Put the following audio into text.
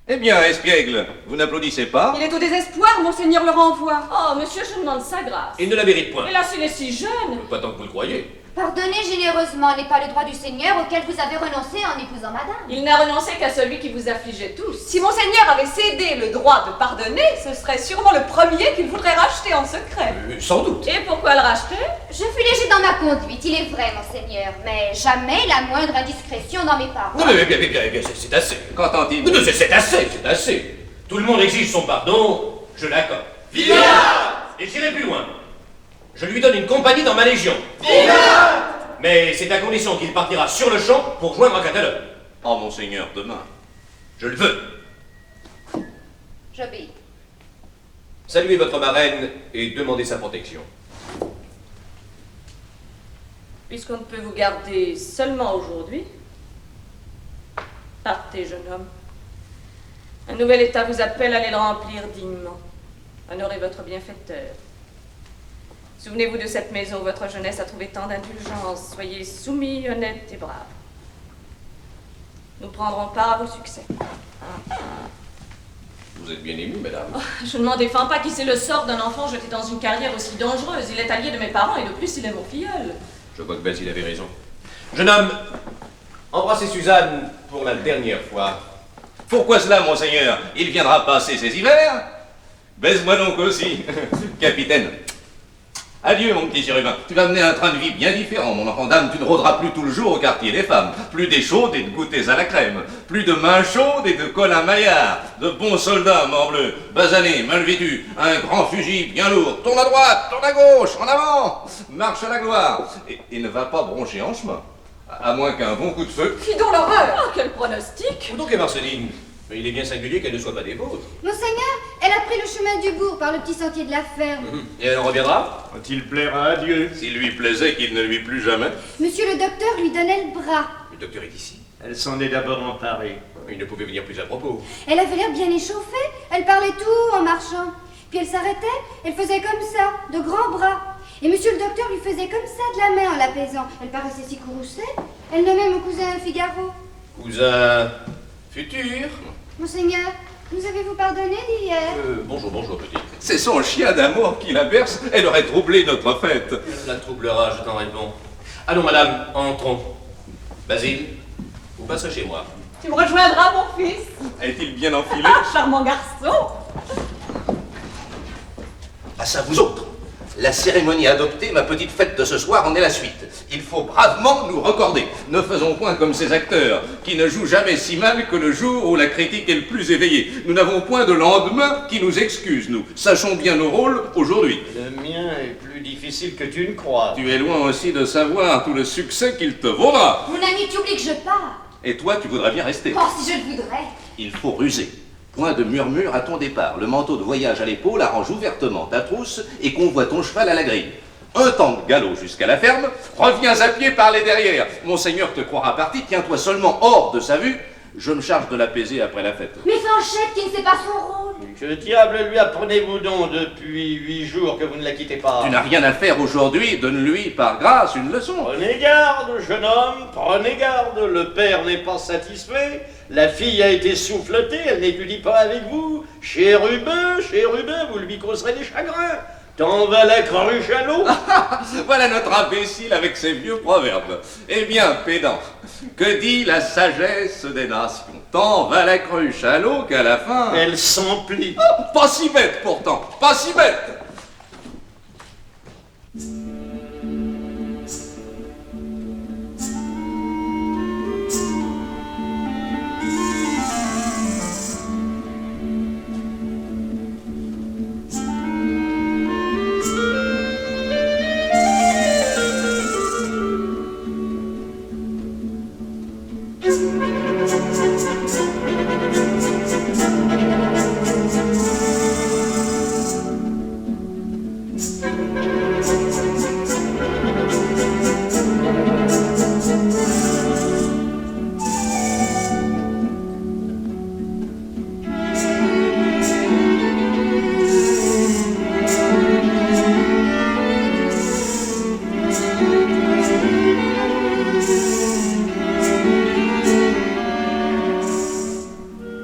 Eh bien, espiègle, vous n'applaudissez pas? Il est au désespoir, monseigneur le renvoie. Oh, monsieur, je demande sa grâce. Il ne la mérite point. Hélas, il est si jeune. Pas tant que vous le croyez. Pardonnez généreusement n'est pas le droit du Seigneur auquel vous avez renoncé en épousant madame. Il n'a renoncé qu'à celui qui vous affligeait tous. Si monseigneur avait cédé le droit de pardonner, ce serait sûrement le premier qu'il voudrait racheter en secret. Sans doute. Et pourquoi le racheter? Je fus léger dans ma conduite, il est vrai, monseigneur, mais jamais la moindre indiscrétion dans mes paroles. Non, mais bien, c'est assez. Qu'entend-il? Non, c'est assez. Tout le monde exige son pardon, je l'accorde. Viva! Et j'irai plus loin. Je lui donne une compagnie dans ma légion. Viva! Mais c'est à condition qu'il partira sur le champ pour joindre un Catalogue. Oh, monseigneur, demain. Je le veux. J'obéis. Saluez votre marraine et demandez sa protection. Puisqu'on ne peut vous garder seulement aujourd'hui, partez, jeune homme. Un nouvel état vous appelle à aller le remplir dignement. Honorez votre bienfaiteur. Souvenez-vous de cette maison où votre jeunesse a trouvé tant d'indulgence. Soyez soumis, honnêtes et braves. Nous prendrons part à vos succès. Vous êtes bien émue, madame. Oh, je ne m'en défends pas. Qui sait le sort d'un enfant jeté dans une carrière aussi dangereuse? Il est allié de mes parents et de plus, il est mon filleul. Je vois que Basile avait raison. Jeune homme, embrassez Suzanne pour la dernière fois. Pourquoi cela, monseigneur? Il viendra passer ses hivers? Baise-moi donc aussi, capitaine. Adieu, mon petit chérubin. Tu vas mener un train de vie bien différent, mon enfant d'âme. Tu ne rôderas plus tout le jour au quartier des femmes. Plus des chaudes et de goûters à la crème. Plus de mains chaudes et de Colin Maillard. De bons soldats, morbleu. Basanés, mal vêtus. Un grand fusil bien lourd. Tourne à droite, tourne à gauche, en avant. Marche à la gloire. Et ne va pas broncher en chemin. À moins qu'un bon coup de feu. Qui donc l'horreur? Oh, quel pronostic! Où donc est Marceline? Mais il est bien singulier qu'elle ne soit pas des vôtres. Monseigneur, elle a pris le chemin du bourg par le petit sentier de la ferme. Et elle en reviendra? Quand il plaira à Dieu. S'il lui plaisait qu'il ne lui plût jamais. Monsieur le docteur lui donnait le bras. Le docteur est ici. Elle s'en est d'abord emparée. Il ne pouvait venir plus à propos. Elle avait l'air bien échauffée, elle parlait tout en marchant. Puis elle s'arrêtait, elle faisait comme ça, de grands bras. Et monsieur le docteur lui faisait comme ça de la main en l'apaisant. Elle paraissait si courroucée. Elle nommait mon cousin Figaro. Cousin futur? Monseigneur, nous avez-vous pardonné d'hier? Bonjour, petit. C'est son chien d'amour qui la berce. Elle aurait troublé notre fête. Elle la troublera, je t'en réponds. Allons, madame, entrons. Basile, vous passerez chez moi. Tu me rejoindras, mon fils. Est-il bien enfilé? Ah, charmant garçon. Face à vous autres. La cérémonie adoptée, ma petite fête de ce soir en est la suite. Il faut bravement nous recorder. Ne faisons point comme ces acteurs, qui ne jouent jamais si mal que le jour où la critique est le plus éveillée. Nous n'avons point de lendemain qui nous excuse, nous. Sachons bien nos rôles aujourd'hui. Le mien est plus difficile que tu ne crois. Tu es loin aussi de savoir tout le succès qu'il te vaudra. Mon ami, tu oublies que je pars. Et toi, tu voudrais bien rester. Oh, si je le voudrais. Il faut ruser. Point de murmure à ton départ. Le manteau de voyage à l'épaule arrange ouvertement ta trousse et convoie ton cheval à la grille. Un temps de galop jusqu'à la ferme, reviens à pied par les derrières. Monseigneur te croira parti, tiens-toi seulement hors de sa vue. Je me charge de l'apaiser après la fête. Mais Fanchette qui ne sait pas son rôle. Que diable lui apprenez-vous donc depuis 8 jours que vous ne la quittez pas? Tu n'as rien à faire aujourd'hui, donne-lui par grâce une leçon. Prenez garde, jeune homme, prenez garde. Le père n'est pas satisfait. La fille a été souffletée, elle n'étudie pas avec vous. Chérubin, vous lui causerez des chagrins. T'en vas la cruche à l'eau. Voilà notre imbécile avec ses vieux proverbes. Eh bien, pédant, que dit la sagesse des nations? Tant va la cruche à l'eau qu'à la fin... Elle s'emplit. Pas si bête pourtant, pas si bête.